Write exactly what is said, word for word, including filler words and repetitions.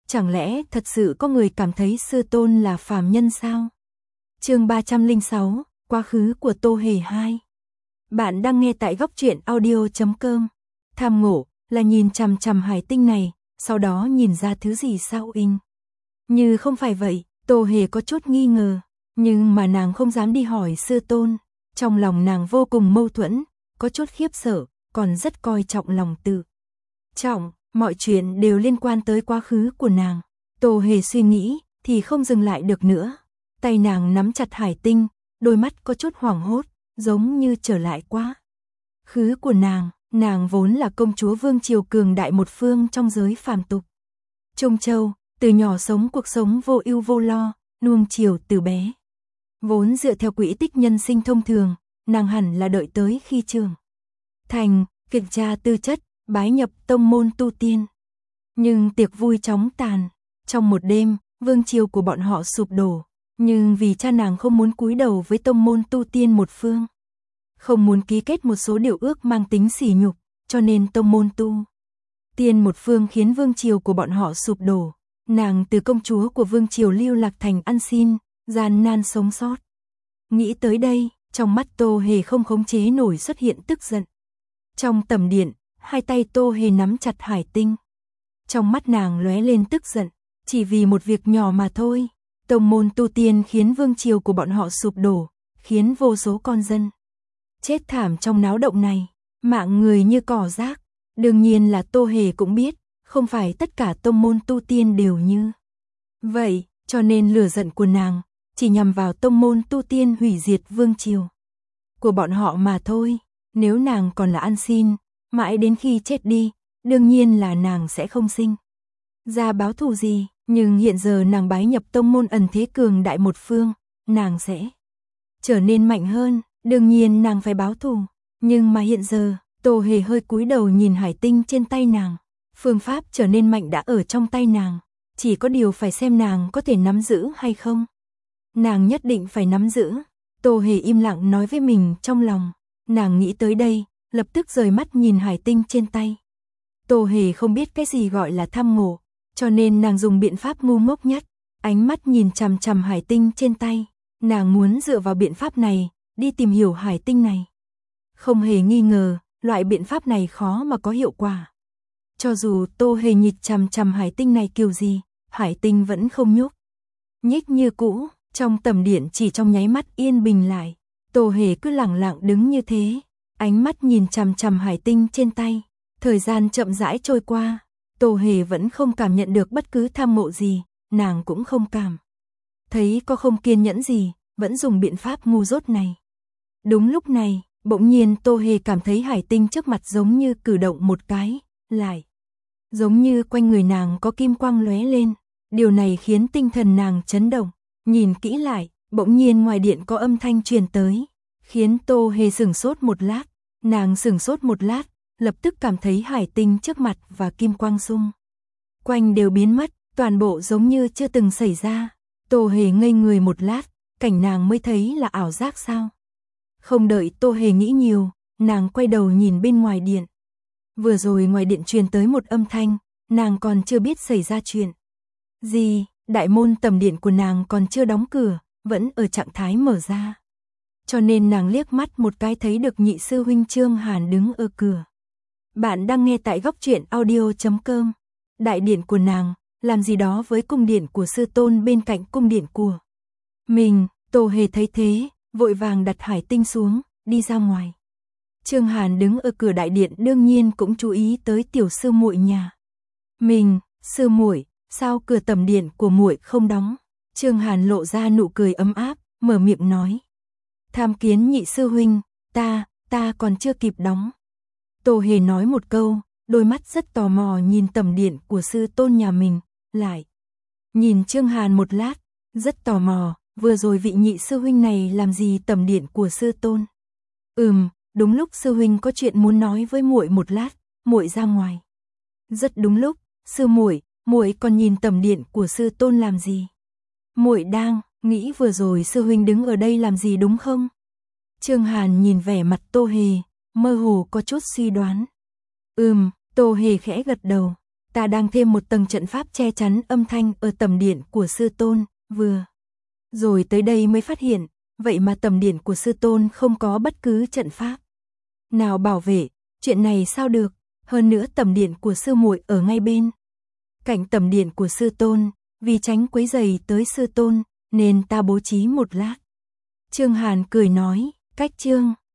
Chẳng lẽ thật sự có người cảm thấy sư tôn là phàm nhân sao? Chương ba trăm lẻ sáu, quá khứ của Tô Hề hai. Bạn đang nghe tại góc truyện audio chấm com. Tham ngộ là nhìn chằm chằm hải tinh này, sau đó nhìn ra thứ gì sao in. Như không phải vậy, Tô Hề có chút nghi ngờ, nhưng mà nàng không dám đi hỏi sư tôn. Trong lòng nàng vô cùng mâu thuẫn, có chút khiếp sợ, còn rất coi trọng lòng tự trọng. Mọi chuyện đều liên quan tới quá khứ của nàng. Tô Hề suy nghĩ, thì không dừng lại được nữa. Tay nàng nắm chặt hải tinh, đôi mắt có chút hoảng hốt, giống như trở lại quá khứ của nàng. Nàng vốn là công chúa vương triều cường đại một phương trong giới phàm tục Trung Châu, từ nhỏ sống cuộc sống vô ưu vô lo, nuông chiều từ bé. Vốn dựa theo quỹ tích nhân sinh thông thường, nàng hẳn là đợi tới khi trưởng thành, kiểm tra tư chất, bái nhập tông môn tu tiên. Nhưng tiệc vui chóng tàn, trong một đêm, vương triều của bọn họ sụp đổ, nhưng vì cha nàng không muốn cúi đầu với tông môn tu tiên một phương, không muốn ký kết một số điều ước mang tính sỉ nhục, cho nên tông môn tu tiên một phương khiến vương triều của bọn họ sụp đổ. Nàng từ công chúa của vương triều lưu lạc thành ăn xin, gian nan sống sót. Nghĩ tới đây, trong mắt Tô Hề không khống chế nổi xuất hiện tức giận. Trong tầm điện, hai tay Tô Hề nắm chặt hải tinh. Trong mắt nàng lóe lên tức giận, chỉ vì một việc nhỏ mà thôi. Tông môn tu tiên khiến vương triều của bọn họ sụp đổ, khiến vô số con dân chết thảm trong náo động này, mạng người như cỏ rác. Đương nhiên là Tô Hề cũng biết, không phải tất cả tông môn tu tiên đều như vậy, cho nên lửa giận của nàng chỉ nhằm vào tông môn tu tiên hủy diệt vương triều của bọn họ mà thôi. Nếu nàng còn là ăn xin, mãi đến khi chết đi, đương nhiên là nàng sẽ không sinh ra báo thù gì, nhưng hiện giờ nàng bái nhập tông môn ẩn thế cường đại một phương, nàng sẽ trở nên mạnh hơn, đương nhiên nàng phải báo thù. Nhưng mà hiện giờ, Tô Hề hơi cúi đầu nhìn hải tinh trên tay nàng, phương pháp trở nên mạnh đã ở trong tay nàng, chỉ có điều phải xem nàng có thể nắm giữ hay không. Nàng nhất định phải nắm giữ, Tô Hề im lặng nói với mình trong lòng. Nàng nghĩ tới đây, lập tức rời mắt nhìn hải tinh trên tay. Tô Hề không biết cái gì gọi là tham ngộ, cho nên nàng dùng biện pháp ngu ngốc nhất, ánh mắt nhìn chằm chằm hải tinh trên tay. Nàng muốn dựa vào biện pháp này, đi tìm hiểu hải tinh này. Không hề nghi ngờ, loại biện pháp này khó mà có hiệu quả. Cho dù Tô Hề nhịt chằm chằm hải tinh này kiểu gì, hải tinh vẫn không nhúc nhích như cũ. Trong tầm điện chỉ trong nháy mắt yên bình lại. Tô Hề cứ lẳng lặng đứng như thế, ánh mắt nhìn chằm chằm hải tinh trên tay. Thời gian chậm rãi trôi qua, Tô Hề vẫn không cảm nhận được bất cứ tham ngộ gì, nàng cũng không cảm thấy có không kiên nhẫn gì, vẫn dùng biện pháp ngu dốt này. Đúng lúc này, bỗng nhiên Tô Hề cảm thấy hải tinh trước mặt giống như cử động một cái, lại giống như quanh người nàng có kim quang lóe lên. Điều này khiến tinh thần nàng chấn động. Nhìn kỹ lại, bỗng nhiên ngoài điện có âm thanh truyền tới, khiến Tô Hề sửng sốt một lát. Nàng sửng sốt một lát, lập tức cảm thấy hải tinh trước mặt và kim quang xung quanh đều biến mất, toàn bộ giống như chưa từng xảy ra. Tô Hề ngây người một lát, cảnh nàng mới thấy là ảo giác sao? Không đợi Tô Hề nghĩ nhiều, nàng quay đầu nhìn bên ngoài điện. Vừa rồi ngoài điện truyền tới một âm thanh, nàng còn chưa biết xảy ra chuyện gì. Đại môn tầm điện của nàng còn chưa đóng cửa, vẫn ở trạng thái mở ra. Cho nên nàng liếc mắt một cái thấy được nhị sư huynh Trương Hàn đứng ở cửa. Bạn đang nghe tại góc truyện audio chấm com. Đại điện của nàng, làm gì đó với cung điện của sư tôn bên cạnh cung điện của mình. Tô Hề thấy thế, vội vàng đặt hải tinh xuống, đi ra ngoài. Trương Hàn đứng ở cửa đại điện đương nhiên cũng chú ý tới tiểu sư muội nhà mình. Sư muội, sao cửa tầm điện của muội không đóng? Trương Hàn lộ ra nụ cười ấm áp, mở miệng nói. Tham kiến nhị sư huynh, ta, ta còn chưa kịp đóng. Tô Hề nói một câu, đôi mắt rất tò mò nhìn tầm điện của sư tôn nhà mình, lại nhìn Trương Hàn một lát, rất tò mò, vừa rồi vị nhị sư huynh này làm gì tầm điện của sư tôn? Ừm, đúng lúc sư huynh có chuyện muốn nói với muội một lát, muội ra ngoài. Rất đúng lúc, sư muội, muội còn nhìn tầm điện của sư tôn làm gì? Muội đang nghĩ vừa rồi sư huynh đứng ở đây làm gì đúng không? Trương Hàn nhìn vẻ mặt Tô Hề, mơ hồ có chút suy đoán. Ừm, Tô Hề khẽ gật đầu, Ta đang thêm một tầng trận pháp che chắn âm thanh ở tầm điện của sư tôn, vừa rồi tới đây mới phát hiện, vậy mà tầm điện của sư tôn không có bất cứ trận pháp nào bảo vệ, chuyện này sao được, hơn nữa tầm điện của sư muội ở ngay bên cạnh tầm điện của sư tôn, vì tránh quấy rầy tới sư tôn, nên ta bố trí một lát. Trương Hàn cười nói, cách Trương